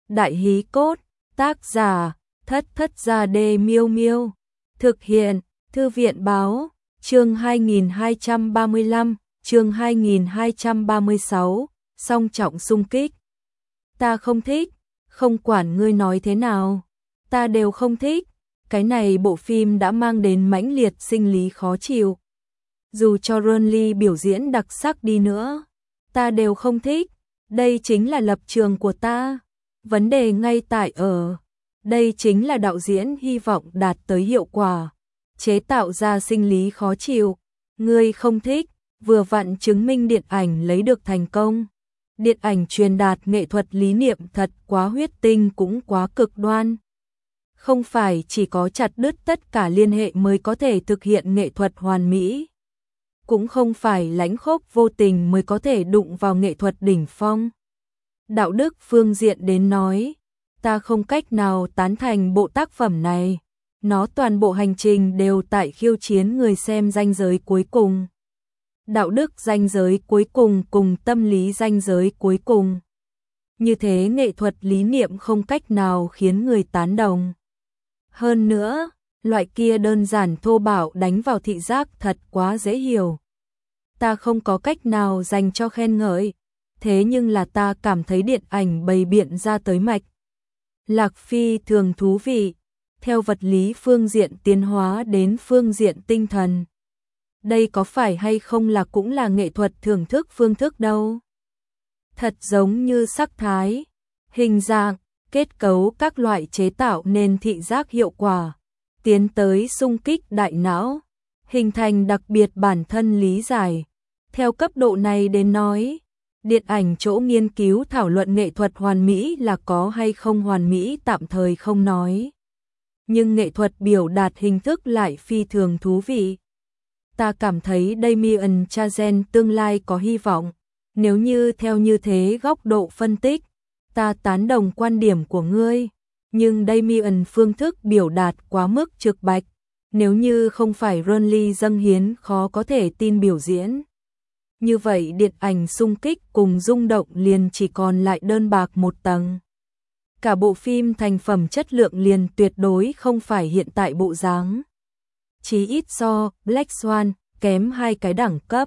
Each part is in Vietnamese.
Đại hí cốt, tác giả, Thất Thất Gia Đê Miêu Miêu. Thực hiện, Thư viện báo, chương 2235, chương 2236, song trọng xung kích. Ta không thích, không quản ngươi nói thế nào, ta đều không thích. Cái này bộ phim đã mang đến mãnh liệt sinh lý khó chịu. Dù cho Ron Lee biểu diễn đặc sắc đi nữa, ta đều không thích. Đây chính là lập trường của ta. Vấn đề ngay tại ở, đây chính là đạo diễn hy vọng đạt tới hiệu quả, chế tạo ra sinh lý khó chịu. Ngươi không thích, vừa vặn chứng minh điện ảnh lấy được thành công. Điện ảnh truyền đạt nghệ thuật lý niệm thật quá huyết tinh cũng quá cực đoan. Không phải chỉ có chặt đứt tất cả liên hệ mới có thể thực hiện nghệ thuật hoàn mỹ. Cũng không phải lãnh khốc vô tình mới có thể đụng vào nghệ thuật đỉnh phong. Đạo đức phương diện đến nói, ta không cách nào tán thành bộ tác phẩm này. Nó toàn bộ hành trình đều tại khiêu chiến người xem ranh giới cuối cùng. Đạo đức ranh giới cuối cùng cùng tâm lý ranh giới cuối cùng. Như thế nghệ thuật lý niệm không cách nào khiến người tán đồng. Hơn nữa, loại kia đơn giản thô bạo đánh vào thị giác thật quá dễ hiểu. Ta không có cách nào dành cho khen ngợi, thế nhưng là ta cảm thấy điện ảnh bày biện ra tới mạch lạc phi thường thú vị, theo vật lý phương diện tiến hóa đến phương diện tinh thần. Đây có phải hay không là cũng là nghệ thuật thưởng thức phương thức đâu. Thật giống như sắc thái, hình dạng, kết cấu các loại chế tạo nên thị giác hiệu quả, tiến tới xung kích đại não, hình thành đặc biệt bản thân lý giải. Theo cấp độ này đến nói, điện ảnh chỗ nghiên cứu thảo luận nghệ thuật hoàn mỹ là có hay không hoàn mỹ tạm thời không nói. Nhưng nghệ thuật biểu đạt hình thức lại phi thường thú vị. Ta cảm thấy Damien Chazelle tương lai có hy vọng. Nếu như theo như thế góc độ phân tích, ta tán đồng quan điểm của ngươi. Nhưng Damien phương thức biểu đạt quá mức trực bạch. Nếu như không phải Ron Lee dâng hiến khó có thể tin biểu diễn. Như vậy điện ảnh xung kích cùng rung động liền chỉ còn lại đơn bạc một tầng. Cả bộ phim thành phẩm chất lượng liền tuyệt đối không phải hiện tại bộ dáng. Chí ít so Black Swan kém 2 cái đẳng cấp.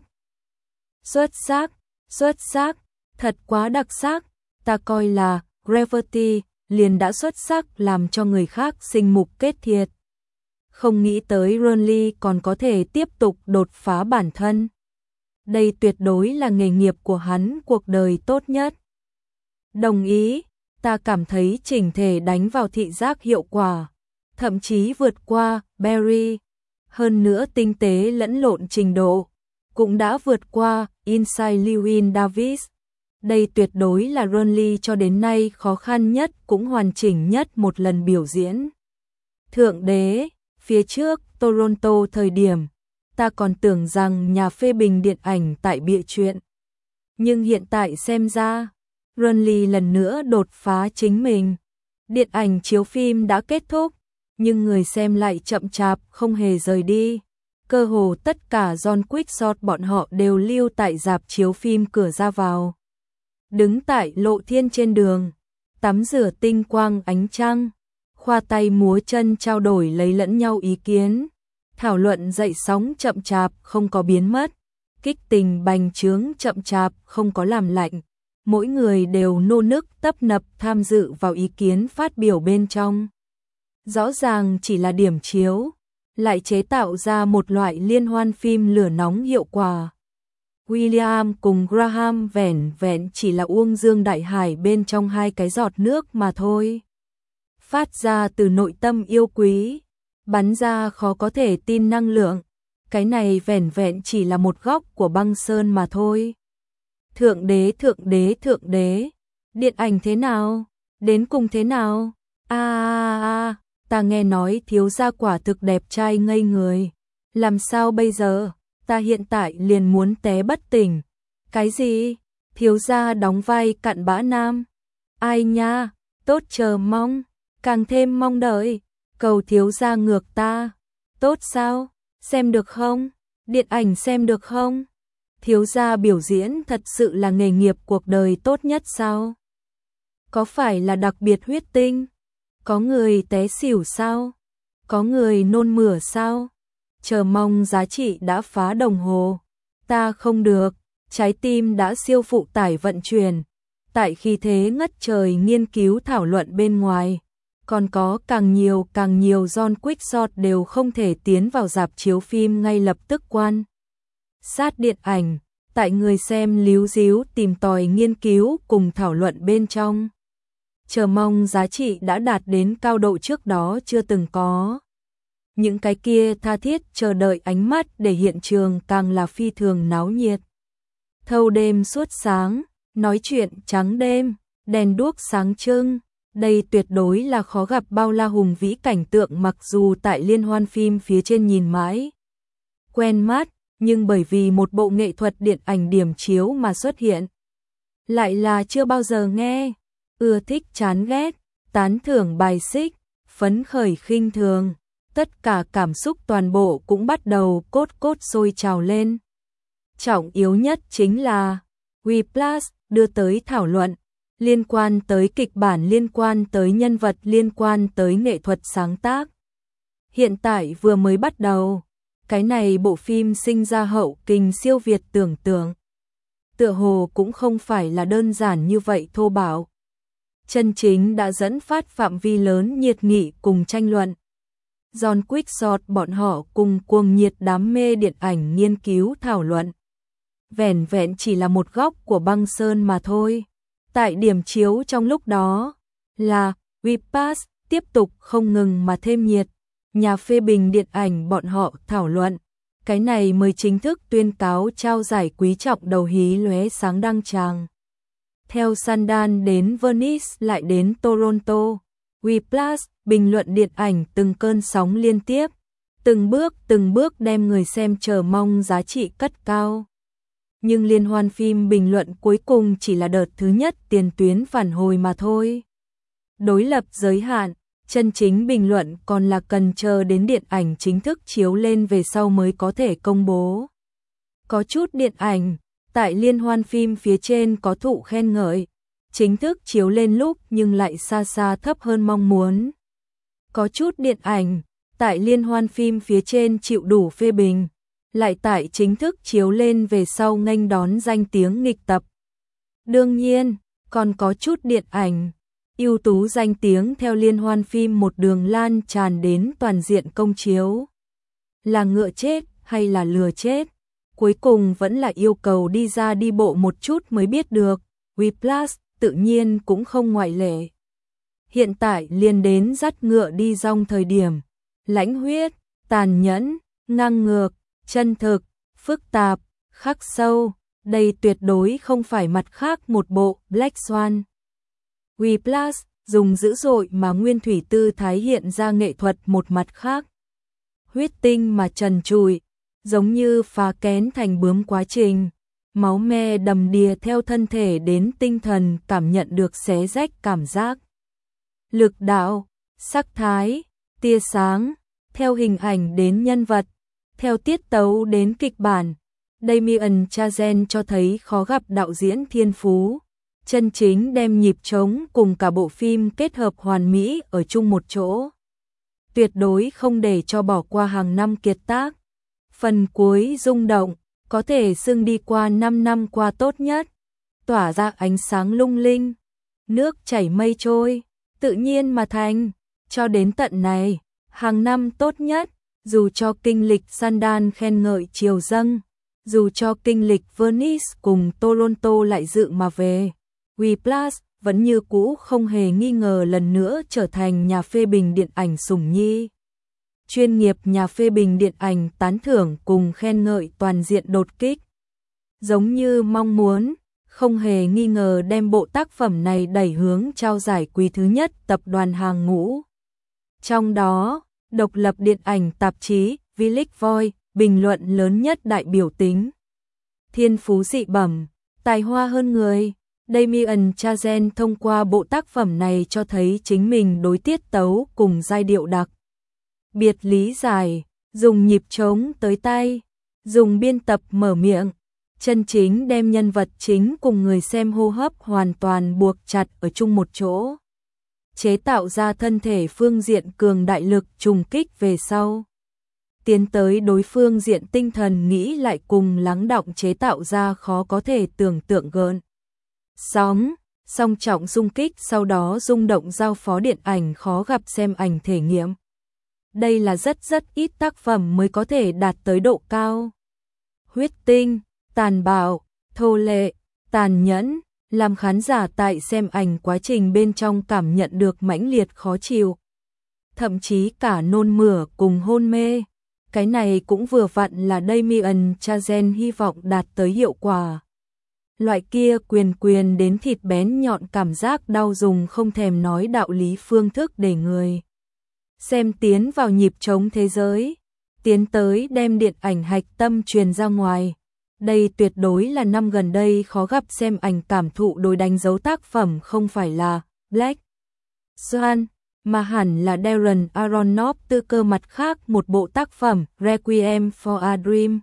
Xuất sắc, thật quá đặc sắc. Ta coi là Gravity liền đã xuất sắc làm cho người khác sinh mục kết thiệt. Không nghĩ tới Ron Lee còn có thể tiếp tục đột phá bản thân. Đây tuyệt đối là nghề nghiệp của hắn cuộc đời tốt nhất. Đồng ý, ta cảm thấy chỉnh thể đánh vào thị giác hiệu quả, thậm chí vượt qua Barry. Hơn nữa tinh tế lẫn lộn trình độ, cũng đã vượt qua Inside Llewyn Davis. Đây tuyệt đối là Ron Lee cho đến nay khó khăn nhất cũng hoàn chỉnh nhất một lần biểu diễn. Thượng đế, phía trước Toronto thời điểm, ta còn tưởng rằng nhà phê bình điện ảnh tại bịa chuyện. Nhưng hiện tại xem ra, Ron Lee lần nữa đột phá chính mình. Điện ảnh chiếu phim đã kết thúc, nhưng người xem lại chậm chạp không hề rời đi. Cơ hồ tất cả John Quick bọn họ đều lưu tại rạp chiếu phim cửa ra vào. Đứng tại lộ thiên trên đường, tắm rửa tinh quang ánh trăng, khoa tay múa chân trao đổi lấy lẫn nhau ý kiến. Thảo luận dậy sóng chậm chạp không có biến mất, kích tình bành trướng chậm chạp không có làm lạnh. Mỗi người đều nô nức tấp nập tham dự vào ý kiến phát biểu bên trong. Rõ ràng chỉ là điểm chiếu, lại chế tạo ra một loại liên hoan phim lửa nóng hiệu quả. William cùng Graham vẻn vẹn chỉ là uông dương đại hải bên trong 2 cái giọt nước mà thôi. Phát ra từ nội tâm yêu quý, bắn ra khó có thể tin năng lượng. Cái này vẻn vẹn chỉ là một góc của băng sơn mà thôi. Thượng đế, điện ảnh thế nào? Đến cùng thế nào? Ta nghe nói thiếu gia quả thực đẹp trai ngây người. Làm sao bây giờ? Ta hiện tại liền muốn té bất tỉnh. Cái gì? Thiếu gia đóng vai cặn bã nam? Ai nha? Tốt chờ mong, càng thêm mong đợi. Cầu thiếu gia ngược ta. Tốt sao? Xem được không? Điện ảnh xem được không? Thiếu gia biểu diễn thật sự là nghề nghiệp cuộc đời tốt nhất sao? Có phải là đặc biệt huyết tinh? Có người té xỉu sao? Có người nôn mửa sao? Chờ mong giá trị đã phá đồng hồ. Ta không được, trái tim đã siêu phụ tải vận chuyển. Tại khi thế ngất trời nghiên cứu thảo luận bên ngoài. Còn có càng nhiều John Quickshot đều không thể tiến vào rạp chiếu phim ngay lập tức quan sát điện ảnh. Tại người xem líu díu tìm tòi nghiên cứu cùng thảo luận bên trong. Chờ mong giá trị đã đạt đến cao độ trước đó chưa từng có. Những cái kia tha thiết chờ đợi ánh mắt để hiện trường càng là phi thường náo nhiệt. Thâu đêm suốt sáng, nói chuyện trắng đêm, đèn đuốc sáng trưng. Đây tuyệt đối là khó gặp bao la hùng vĩ cảnh tượng, mặc dù tại liên hoan phim phía trên nhìn mãi quen mắt, nhưng bởi vì một bộ nghệ thuật điện ảnh điểm chiếu mà xuất hiện. Lại là chưa bao giờ nghe, ưa thích chán ghét, tán thưởng bài xích, phấn khởi khinh thường, tất cả cảm xúc toàn bộ cũng bắt đầu cốt sôi trào lên. Trọng yếu nhất chính là WePlus đưa tới thảo luận liên quan tới kịch bản, liên quan tới nhân vật, liên quan tới nghệ thuật sáng tác. Hiện tại vừa mới bắt đầu, cái này bộ phim sinh ra hậu kình siêu việt tưởng tượng. Tựa hồ cũng không phải là đơn giản như vậy thô bạo. Chân chính đã dẫn phát phạm vi lớn nhiệt nghị cùng tranh luận. John Quickshot bọn họ cùng cuồng nhiệt đam mê điện ảnh nghiên cứu thảo luận. Vẻn vẹn chỉ là một góc của băng sơn mà thôi. Tại điểm chiếu trong lúc đó là WePlus tiếp tục không ngừng mà thêm nhiệt. Nhà phê bình điện ảnh bọn họ thảo luận. Cái này mới chính thức tuyên cáo trao giải quý trọng đầu hí lóe sáng đăng tràng. Theo Sundance đến Venice lại đến Toronto, WePlus bình luận điện ảnh từng cơn sóng liên tiếp, từng bước đem người xem chờ mong giá trị cất cao. Nhưng liên hoan phim bình luận cuối cùng chỉ là đợt thứ nhất tiền tuyến phản hồi mà thôi. Đối lập giới hạn, chân chính bình luận còn là cần chờ đến điện ảnh chính thức chiếu lên về sau mới có thể công bố. Có chút điện ảnh, tại liên hoan phim phía trên có thụ khen ngợi, chính thức chiếu lên lúc nhưng lại xa xa thấp hơn mong muốn. Có chút điện ảnh, tại liên hoan phim phía trên chịu đủ phê bình, lại tại chính thức chiếu lên về sau nghênh đón danh tiếng nghịch tập. Đương nhiên, còn có chút điện ảnh, ưu tú danh tiếng theo liên hoan phim một đường lan tràn đến toàn diện công chiếu. Là ngựa chết hay là lừa chết? Cuối cùng vẫn là yêu cầu đi ra đi bộ một chút mới biết được. WePlus tự nhiên cũng không ngoại lệ. Hiện tại liền đến dắt ngựa đi dong thời điểm. Lãnh huyết, tàn nhẫn, ngang ngược, chân thực, phức tạp, khắc sâu. Đây tuyệt đối không phải mặt khác một bộ Black Swan. WePlus dùng dữ dội mà nguyên thủy tư thái hiện ra nghệ thuật một mặt khác. Huyết tinh mà trần trụi, giống như phá kén thành bướm quá trình. Máu me đầm đìa theo thân thể đến tinh thần, cảm nhận được xé rách cảm giác. Lực đạo, sắc thái, tia sáng, theo hình ảnh đến nhân vật, theo tiết tấu đến kịch bản. Damien Chazelle cho thấy khó gặp đạo diễn thiên phú, chân chính đem nhịp trống cùng cả bộ phim kết hợp hoàn mỹ ở chung một chỗ. Tuyệt đối không để cho bỏ qua hàng năm kiệt tác. Phần cuối rung động, có thể xưng đi qua 5 năm qua tốt nhất, tỏa ra ánh sáng lung linh, nước chảy mây trôi, tự nhiên mà thành, cho đến tận này, hàng năm tốt nhất, dù cho kinh lịch Sundance khen ngợi triều dâng, dù cho kinh lịch Venice cùng Toronto lại dự mà về, WePlus vẫn như cũ không hề nghi ngờ lần nữa trở thành nhà phê bình điện ảnh sủng nhi. Chuyên nghiệp nhà phê bình điện ảnh tán thưởng cùng khen ngợi toàn diện đột kích. Giống như mong muốn, không hề nghi ngờ đem bộ tác phẩm này đẩy hướng trao giải quý thứ nhất tập đoàn hàng ngũ. Trong đó, độc lập điện ảnh tạp chí Village Voice bình luận lớn nhất đại biểu tính. Thiên phú dị bẩm, tài hoa hơn người. Damien Chazelle thông qua bộ tác phẩm này cho thấy chính mình đối tiết tấu cùng giai điệu đặc biệt lý giải, dùng nhịp trống tới tay, dùng biên tập mở miệng, chân chính đem nhân vật chính cùng người xem hô hấp hoàn toàn buộc chặt ở chung một chỗ, chế tạo ra thân thể phương diện cường đại lực trùng kích về sau. Tiến tới đối phương diện tinh thần nghĩ lại cùng lắng đọng chế tạo ra khó có thể tưởng tượng gợn sóng, song trọng xung kích sau đó rung động giao phó điện ảnh khó gặp xem ảnh thể nghiệm. Đây là rất ít tác phẩm mới có thể đạt tới độ cao. Huyết tinh, tàn bạo, thô lệ, tàn nhẫn, làm khán giả tại xem ảnh quá trình bên trong cảm nhận được mãnh liệt khó chịu. Thậm chí cả nôn mửa cùng hôn mê. Cái này cũng vừa vặn là Damien Chazelle hy vọng đạt tới hiệu quả. Loại kia quyền đến thịt bén nhọn cảm giác đau dùng không thèm nói đạo lý phương thức để người xem tiến vào nhịp trống thế giới, tiến tới đem điện ảnh hạch tâm truyền ra ngoài. Đây tuyệt đối là năm gần đây khó gặp xem ảnh cảm thụ đối đánh dấu tác phẩm không phải là Black Swan, mà hẳn là Darren Aronofsky cơ mặt khác một bộ tác phẩm Requiem for a Dream.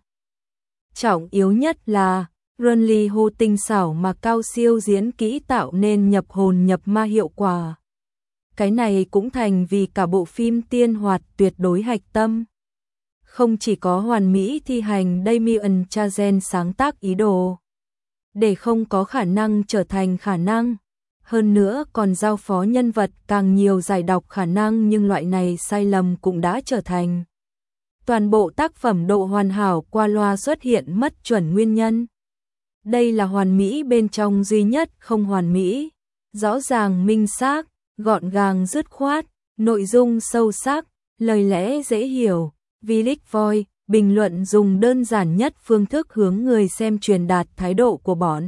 Trọng yếu nhất là Ron Lee Ho tinh xảo mà cao siêu diễn kỹ tạo nên nhập hồn nhập ma hiệu quả. Cái này cũng thành vì cả bộ phim tiên hoạt tuyệt đối hạch tâm. Không chỉ có hoàn mỹ thi hành Damien Chazelle sáng tác ý đồ, để không có khả năng trở thành khả năng, hơn nữa còn giao phó nhân vật càng nhiều giải đọc khả năng, nhưng loại này sai lầm cũng đã trở thành toàn bộ tác phẩm độ hoàn hảo qua loa xuất hiện mất chuẩn nguyên nhân. Đây là hoàn mỹ bên trong duy nhất không hoàn mỹ, rõ ràng minh xác, gọn gàng dứt khoát, nội dung sâu sắc, lời lẽ dễ hiểu. Village Voice bình luận dùng đơn giản nhất phương thức hướng người xem truyền đạt thái độ của bọn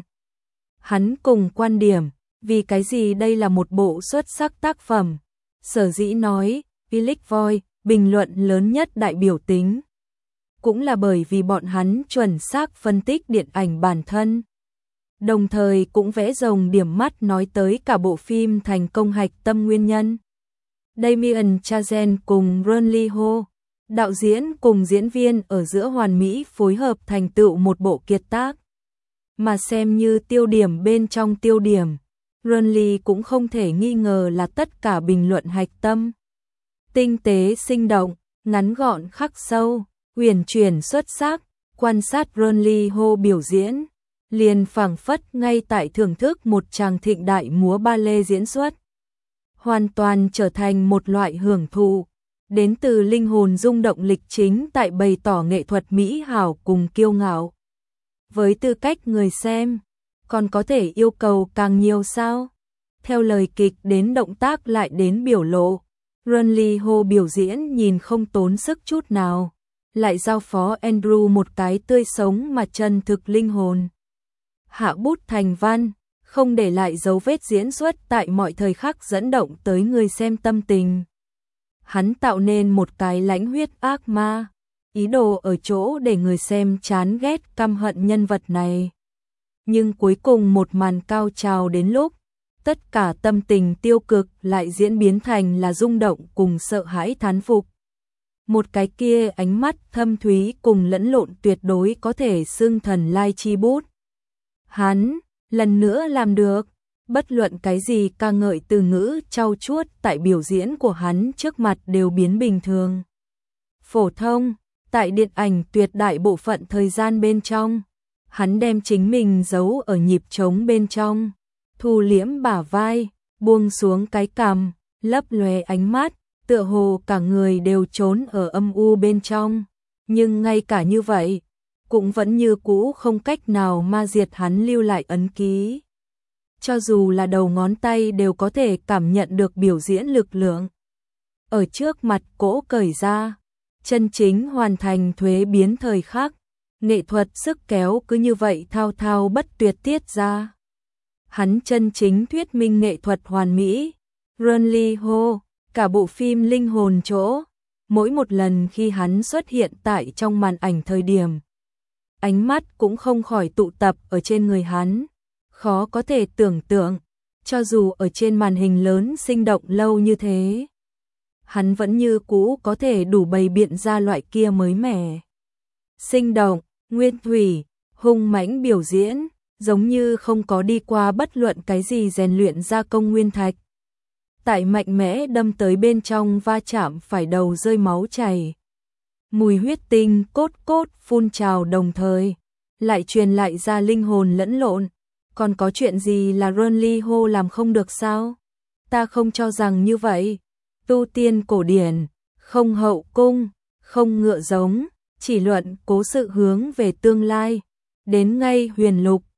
hắn cùng quan điểm, vì cái gì đây là một bộ xuất sắc tác phẩm. Sở dĩ nói Village Voice bình luận lớn nhất đại biểu tính, cũng là bởi vì bọn hắn chuẩn xác phân tích điện ảnh bản thân, đồng thời cũng vẽ rồng điểm mắt nói tới cả bộ phim thành công hạch tâm nguyên nhân. Damien Chazelle cùng Ron Lee Ho, đạo diễn cùng diễn viên ở giữa hoàn mỹ phối hợp thành tựu một bộ kiệt tác. Mà xem như tiêu điểm bên trong tiêu điểm, Ron Lee cũng không thể nghi ngờ là tất cả bình luận hạch tâm. Tinh tế sinh động, ngắn gọn khắc sâu, uyển chuyển xuất sắc, quan sát Ron Lee Ho biểu diễn, liền phảng phất ngay tại thưởng thức một tràng thịnh đại múa ba lê diễn xuất. Hoàn toàn trở thành một loại hưởng thụ, đến từ linh hồn rung động lịch chính tại bày tỏ nghệ thuật mỹ hảo cùng kiêu ngạo. Với tư cách người xem, còn có thể yêu cầu càng nhiều sao? Theo lời kịch đến động tác lại đến biểu lộ, Ron Lee Ho biểu diễn nhìn không tốn sức chút nào, lại giao phó Andrew một cái tươi sống mà chân thực linh hồn. Hạ bút thành văn, không để lại dấu vết diễn xuất tại mọi thời khắc dẫn động tới người xem tâm tình. Hắn tạo nên một cái lãnh huyết ác ma, ý đồ ở chỗ để người xem chán ghét căm hận nhân vật này. Nhưng cuối cùng một màn cao trào đến lúc, tất cả tâm tình tiêu cực lại diễn biến thành là rung động cùng sợ hãi thán phục. Một cái kia ánh mắt thâm thúy cùng lẫn lộn tuyệt đối có thể xưng thần lai chi bút. Hắn, lần nữa làm được, bất luận cái gì ca ngợi từ ngữ trau chuốt tại biểu diễn của hắn trước mặt đều biến bình thường. Phổ thông, tại điện ảnh tuyệt đại bộ phận thời gian bên trong, hắn đem chính mình giấu ở nhịp trống bên trong, thu liễm bả vai, buông xuống cái cằm, lấp lóe ánh mắt, tựa hồ cả người đều trốn ở âm u bên trong. Nhưng ngay cả như vậy, cũng vẫn như cũ không cách nào ma diệt hắn lưu lại ấn ký. Cho dù là đầu ngón tay đều có thể cảm nhận được biểu diễn lực lượng. Ở trước mặt cỗ cởi ra, chân chính hoàn thành thuế biến thời khắc, nghệ thuật sức kéo cứ như vậy thao thao bất tuyệt tiết ra. Hắn chân chính thuyết minh nghệ thuật hoàn mỹ. Ron Lee Ho, cả bộ phim linh hồn chỗ, mỗi một lần khi hắn xuất hiện tại trong màn ảnh thời điểm, ánh mắt cũng không khỏi tụ tập ở trên người hắn. Khó có thể tưởng tượng, cho dù ở trên màn hình lớn sinh động lâu như thế, hắn vẫn như cũ có thể đủ bày biện ra loại kia mới mẻ, sinh động, nguyên thủy, hung mãnh biểu diễn, giống như không có đi qua bất luận cái gì rèn luyện gia công nguyên thạch. Tại mạnh mẽ đâm tới bên trong va chạm phải đầu rơi máu chảy. Mùi huyết tinh cốt cốt phun trào đồng thời, lại truyền lại ra linh hồn lẫn lộn. Còn có chuyện gì là Renly Hô làm không được sao? Ta không cho rằng như vậy. Tu tiên cổ điển, không hậu cung, không ngựa giống, chỉ luận cố sự hướng về tương lai. Đến ngay huyền lục,